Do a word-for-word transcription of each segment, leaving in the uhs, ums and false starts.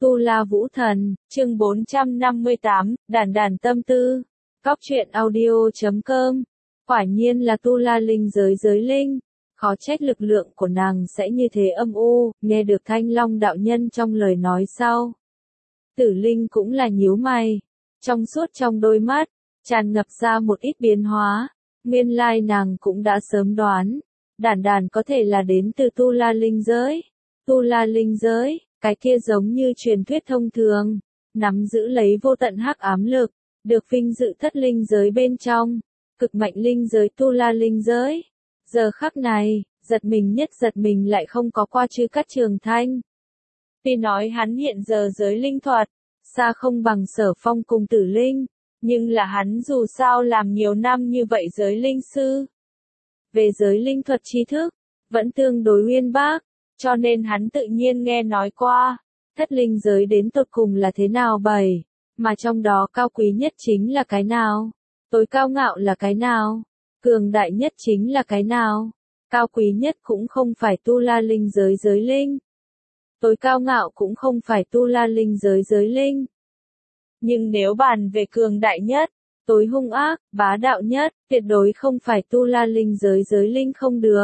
Tu La Vũ Thần, chương bốn trăm năm mươi tám, đàn đàn tâm tư. Cóc truyện audio chấm com. Quả nhiên là Tu La linh giới giới linh. Khó trách lực lượng của nàng sẽ như thế âm u, nghe được Thanh Long đạo nhân trong lời nói sau. Tử Linh cũng là nhíu mày. Trong suốt trong đôi mắt, tràn ngập ra một ít biến hóa. Nguyên lai nàng cũng đã sớm đoán. Đàn đàn có thể là đến từ Tu La linh giới. Tu La linh giới. Cái kia giống như truyền thuyết thông thường, nắm giữ lấy vô tận hắc ám lực, được vinh dự thất linh giới bên trong, cực mạnh linh giới Tu La linh giới. Giờ khắc này, giật mình nhất giật mình lại không có qua Chư Cát Trường Thanh. Tuy nói hắn hiện giờ giới linh thuật, xa không bằng Sở Phong cùng Tử Linh, nhưng là hắn dù sao làm nhiều năm như vậy giới linh sư. Về giới linh thuật tri thức, vẫn tương đối uyên bác. Cho nên hắn tự nhiên nghe nói qua, thất linh giới đến tột cùng là thế nào bày, mà trong đó cao quý nhất chính là cái nào, tối cao ngạo là cái nào, cường đại nhất chính là cái nào, cao quý nhất cũng không phải Tu La linh giới giới linh, tối cao ngạo cũng không phải Tu La linh giới giới linh. Nhưng nếu bàn về cường đại nhất, tối hung ác, bá đạo nhất, tuyệt đối không phải Tu La linh giới giới linh không được.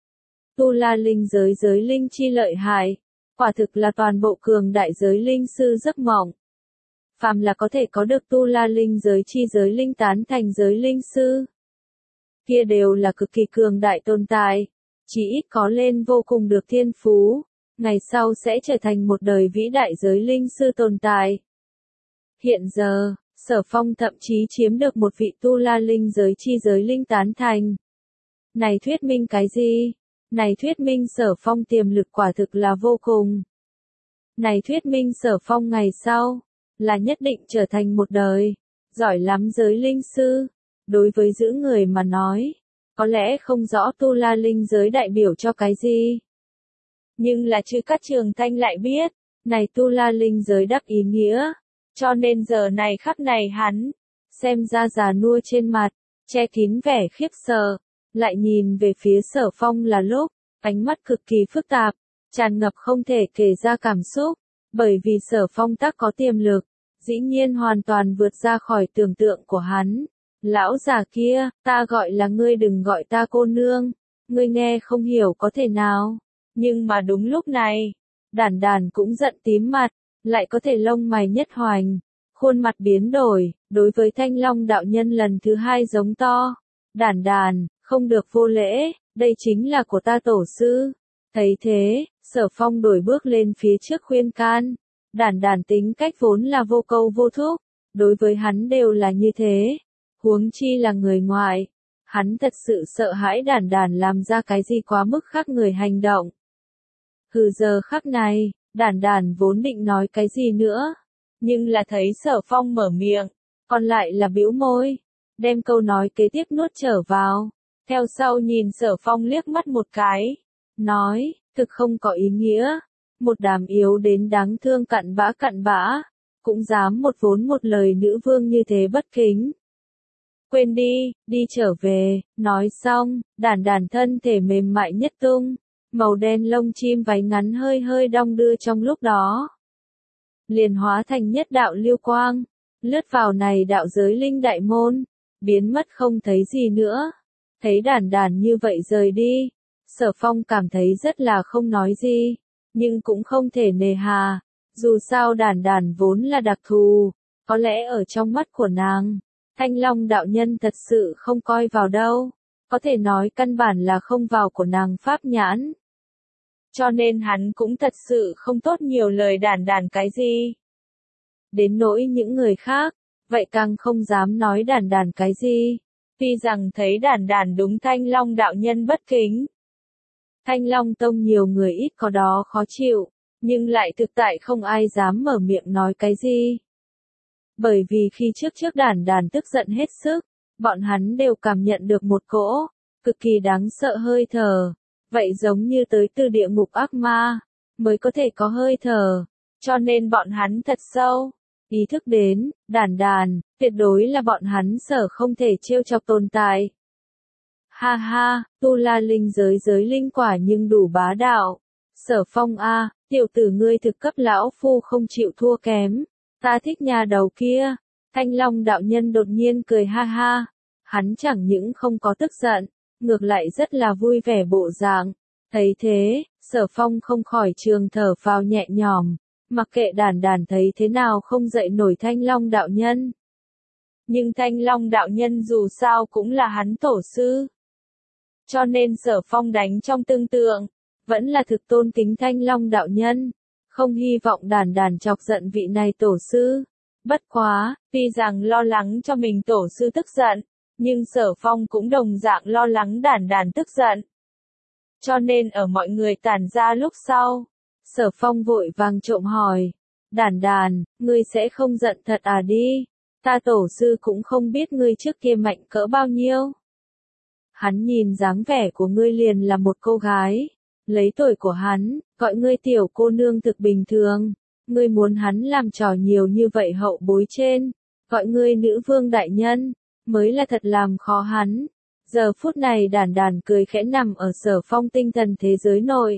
Tu La linh giới giới linh chi lợi hại, quả thực là toàn bộ cường đại giới linh sư giấc mộng. Phàm là có thể có được Tu La linh giới chi giới linh tán thành giới linh sư, kia đều là cực kỳ cường đại tồn tại, chỉ ít có lên vô cùng được thiên phú, ngày sau sẽ trở thành một đời vĩ đại giới linh sư tồn tại. Hiện giờ, Sở Phong thậm chí chiếm được một vị Tu La linh giới chi giới linh tán thành. Này thuyết minh cái gì? Này thuyết minh Sở Phong tiềm lực quả thực là vô cùng. Này thuyết minh Sở Phong ngày sau, là nhất định trở thành một đời, giỏi lắm giới linh sư. Đối với giữ người mà nói, có lẽ không rõ Tu La linh giới đại biểu cho cái gì. Nhưng là Chư Cát Trường Thanh lại biết, này Tu La linh giới đắc ý nghĩa. Cho nên giờ này khắc này hắn, xem ra già nua trên mặt, che kín vẻ khiếp sợ. Lại nhìn về phía Sở Phong là lúc, ánh mắt cực kỳ phức tạp, tràn ngập không thể kể ra cảm xúc, bởi vì Sở Phong tác có tiềm lực, dĩ nhiên hoàn toàn vượt ra khỏi tưởng tượng của hắn. Lão già kia, ta gọi là ngươi đừng gọi ta cô nương, ngươi nghe không hiểu có thể nào, nhưng mà đúng lúc này, đàn đàn cũng giận tím mặt, lại có thể lông mày nhất hoành, khuôn mặt biến đổi, đối với Thanh Long đạo nhân lần thứ hai giống to, đàn đàn. Không được vô lễ, đây chính là của ta tổ sư. Thấy thế, Sở Phong đổi bước lên phía trước khuyên can. Đàn đàn tính cách vốn là vô câu vô thúc, đối với hắn đều là như thế. Huống chi là người ngoài. Hắn thật sự sợ hãi đàn đàn làm ra cái gì quá mức khác người hành động. Hừ giờ khắc này, đàn đàn vốn định nói cái gì nữa. Nhưng là thấy Sở Phong mở miệng, còn lại là bĩu môi, đem câu nói kế tiếp nuốt trở vào. Theo sau nhìn Sở Phong liếc mắt một cái, nói, thực không có ý nghĩa, một đám yếu đến đáng thương cặn bã cặn bã, cũng dám một vốn một lời nữ vương như thế bất kính. Quên đi, đi trở về, nói xong, đàn đàn thân thể mềm mại nhất tung, màu đen lông chim váy ngắn hơi hơi đong đưa trong lúc đó. Liền hóa thành nhất đạo lưu quang, lướt vào này đạo giới linh đại môn, biến mất không thấy gì nữa. Thấy đàn đàn như vậy rời đi, Sở Phong cảm thấy rất là không nói gì, nhưng cũng không thể nề hà, dù sao đàn đàn vốn là đặc thù, có lẽ ở trong mắt của nàng, Thanh Long đạo nhân thật sự không coi vào đâu, có thể nói căn bản là không vào của nàng pháp nhãn. Cho nên hắn cũng thật sự không tốt nhiều lời đàn đàn cái gì. Đến nỗi những người khác, vậy càng không dám nói đàn đàn cái gì. Tuy rằng thấy đàn đàn đúng Thanh Long đạo nhân bất kính. Thanh Long tông nhiều người ít có đó khó chịu, nhưng lại thực tại không ai dám mở miệng nói cái gì. Bởi vì khi trước trước đàn đàn tức giận hết sức, bọn hắn đều cảm nhận được một cỗ, cực kỳ đáng sợ hơi thở, vậy giống như tới từ địa ngục ác ma, mới có thể có hơi thở, cho nên bọn hắn thật sâu. Ý thức đến, đàn đàn, tuyệt đối là bọn hắn Sở không thể trêu chọc tồn tại. Ha ha, Tu La linh giới giới linh quả nhưng đủ bá đạo. Sở Phong a, Tiểu tử ngươi thực cấp lão phu không chịu thua kém, ta thích nhà đầu kia. Thanh Long đạo nhân đột nhiên cười ha ha, hắn chẳng những không có tức giận, ngược lại rất là vui vẻ bộ dạng. Thấy thế, Sở Phong không khỏi trường thở phào nhẹ nhõm, mặc kệ Đàn Đàn thấy thế nào không dậy nổi Thanh Long đạo nhân. Nhưng Thanh Long đạo nhân dù sao cũng là hắn tổ sư. Cho nên Sở Phong đánh trong tương tượng, vẫn là thực tôn kính Thanh Long đạo nhân, không hy vọng Đàn Đàn chọc giận vị này tổ sư. Bất quá, tuy rằng lo lắng cho mình tổ sư tức giận, nhưng Sở Phong cũng đồng dạng lo lắng Đàn Đàn tức giận. Cho nên ở mọi người tản ra lúc sau, Sở Phong vội vàng trộm hỏi, Đàn Đàn, ngươi sẽ không giận thật à đi, ta tổ sư cũng không biết ngươi trước kia mạnh cỡ bao nhiêu. Hắn nhìn dáng vẻ của ngươi liền là một cô gái, lấy tuổi của hắn, gọi ngươi tiểu cô nương thực bình thường, ngươi muốn hắn làm trò nhiều như vậy hậu bối trên, gọi ngươi nữ vương đại nhân, mới là thật làm khó hắn. Giờ phút này Đàn Đàn cười khẽ nằm ở Sở Phong tinh thần thế giới nội.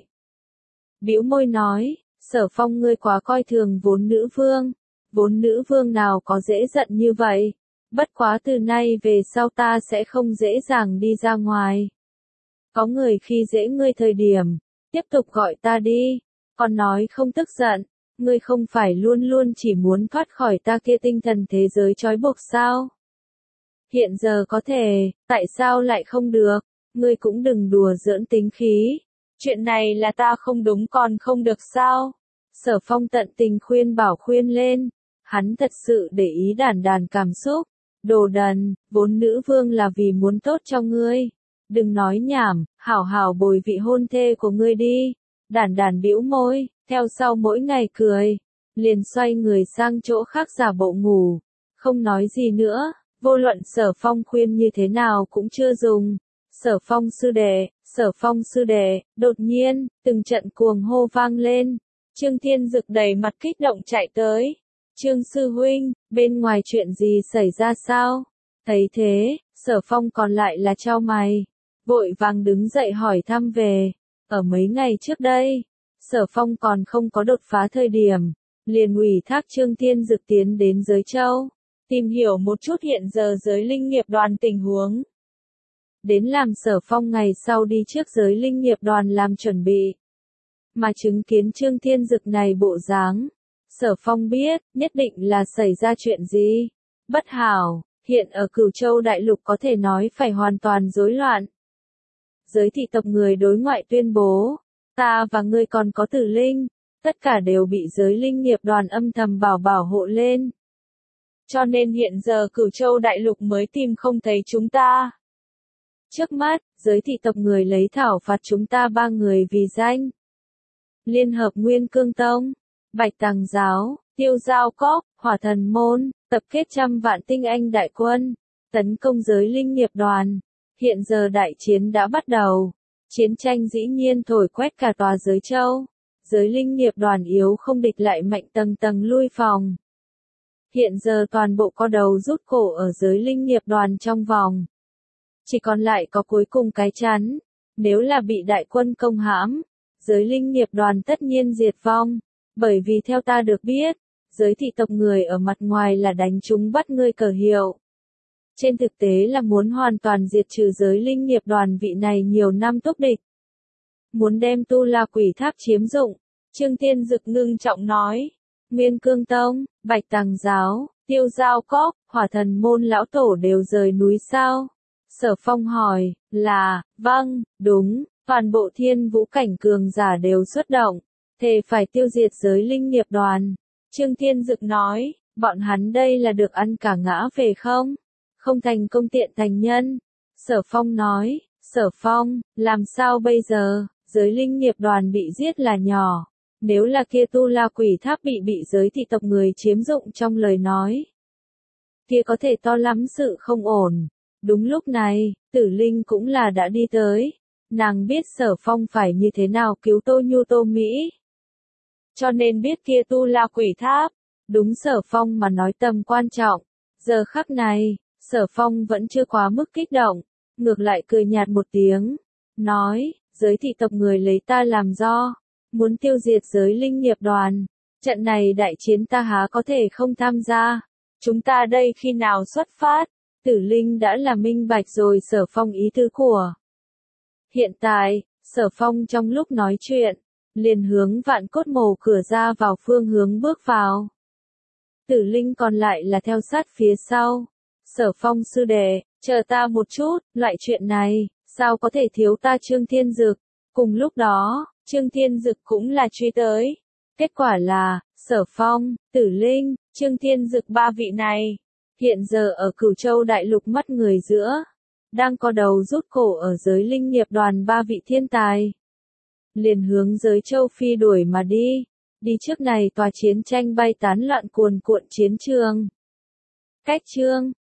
Bĩu môi nói, Sở Phong ngươi quá coi thường vốn nữ vương, vốn nữ vương nào có dễ giận như vậy, bất quá từ nay về sau ta sẽ không dễ dàng đi ra ngoài. Có người khi dễ ngươi thời điểm, tiếp tục gọi ta đi, còn nói không tức giận, ngươi không phải luôn luôn chỉ muốn thoát khỏi ta kia tinh thần thế giới trói buộc sao? Hiện giờ có thể, tại sao lại không được, ngươi cũng đừng đùa giỡn tính khí, chuyện này là ta không đúng còn không được sao? Sở Phong tận tình khuyên bảo khuyên lên, hắn thật sự để ý Đàn Đàn cảm xúc, đồ đần, vốn nữ vương là vì muốn tốt cho ngươi, đừng nói nhảm, hảo hảo bồi vị hôn thê của ngươi đi. Đàn Đàn bĩu môi, theo sau mỗi ngày cười, liền xoay người sang chỗ khác giả bộ ngủ, không nói gì nữa. Vô luận Sở Phong khuyên như thế nào cũng chưa dùng. Sở Phong sư đệ, Sở Phong sư đệ, đột nhiên, từng trận cuồng hô vang lên. Trương Thiên Dực đầy mặt kích động chạy tới. Trương sư huynh, bên ngoài chuyện gì xảy ra sao? Thấy thế, Sở Phong còn lại là chau mày. Vội vàng đứng dậy hỏi thăm về. Ở mấy ngày trước đây, Sở Phong còn không có đột phá thời điểm, liền ủy thác Trương Thiên Dực tiến đến giới châu, tìm hiểu một chút hiện giờ giới linh nghiệp đoàn tình huống. Đến làm Sở Phong ngày sau đi trước giới linh nghiệp đoàn làm chuẩn bị. Mà chứng kiến Trương Thiên Dực này bộ dáng, Sở Phong biết, nhất định là xảy ra chuyện gì. Bất hảo, hiện ở Cửu Châu Đại Lục có thể nói phải hoàn toàn rối loạn. Giới thị tộc người đối ngoại tuyên bố, ta và ngươi còn có Tử Linh, tất cả đều bị giới linh nghiệp đoàn âm thầm bảo bảo hộ lên. Cho nên hiện giờ Cửu Châu Đại Lục mới tìm không thấy chúng ta. Trước mắt, giới thị tộc người lấy thảo phạt chúng ta ba người vì danh. Liên hợp Nguyên Cương Tông, Bạch Tàng Giáo, Tiêu Giao Cốc, Hỏa Thần Môn, tập kết trăm vạn tinh anh đại quân, tấn công giới linh nghiệp đoàn. Hiện giờ đại chiến đã bắt đầu. Chiến tranh dĩ nhiên thổi quét cả tòa giới châu. Giới linh nghiệp đoàn yếu không địch lại mạnh tầng tầng lui phòng. Hiện giờ toàn bộ co đầu rút cổ ở giới linh nghiệp đoàn trong vòng. Chỉ còn lại có cuối cùng cái chắn. Nếu là bị đại quân công hãm, giới linh nghiệp đoàn tất nhiên diệt vong. Bởi vì theo ta được biết, giới thị tộc người ở mặt ngoài là đánh chúng bắt ngươi cờ hiệu. Trên thực tế là muốn hoàn toàn diệt trừ giới linh nghiệp đoàn vị này nhiều năm túc địch. Muốn đem Tu La Quỷ Tháp chiếm dụng. Trương Thiên Dực ngưng trọng nói. Nguyên Cương Tông, Bạch Tàng Giáo, Tiêu Giao Cốc, Hỏa Thần Môn lão tổ đều rời núi sao? Sở Phong hỏi, là, vâng, đúng, toàn bộ thiên vũ cảnh cường giả đều xuất động, thề phải tiêu diệt giới linh nghiệp đoàn. Trương Thiên Dực nói, bọn hắn đây là được ăn cả ngã về không? Không thành công tiện thành nhân. Sở Phong nói, Sở Phong, làm sao bây giờ, giới linh nghiệp đoàn bị giết là nhỏ. Nếu là kia Tu La Quỷ Tháp bị bị giới thị tộc người chiếm dụng trong lời nói, kia có thể to lắm sự không ổn. Đúng lúc này, Tử Linh cũng là đã đi tới. Nàng biết Sở Phong phải như thế nào cứu Tô Nhu Tô Mỹ. Cho nên biết kia Tu La Quỷ Tháp, đúng Sở Phong mà nói tầm quan trọng. Giờ khắc này, Sở Phong vẫn chưa quá mức kích động, ngược lại cười nhạt một tiếng, nói, giới thị tộc người lấy ta làm do. muốn tiêu diệt giới linh nghiệp đoàn. Trận này đại chiến ta há có thể không tham gia. Chúng ta đây khi nào xuất phát? Tử Linh đã là minh bạch rồi Sở Phong ý tứ của. Hiện tại, Sở Phong trong lúc nói chuyện, liền hướng Vạn Cốt Mồ cửa ra vào phương hướng bước vào. Tử Linh còn lại là theo sát phía sau. Sở Phong sư đệ, chờ ta một chút, loại chuyện này, sao có thể thiếu ta Trương Thiên Dực. Cùng lúc đó, Trương Thiên Dực cũng là truy tới. Kết quả là, Sở Phong, Tử Linh, Trương Thiên Dực ba vị này, hiện giờ ở Cửu Châu Đại Lục mắt người giữa, đang co đầu rút cổ ở giới linh nghiệp đoàn ba vị thiên tài. Liền hướng giới châu Phi đuổi mà đi, đi trước này tòa chiến tranh bay tán loạn cuồn cuộn chiến trường. Cách chương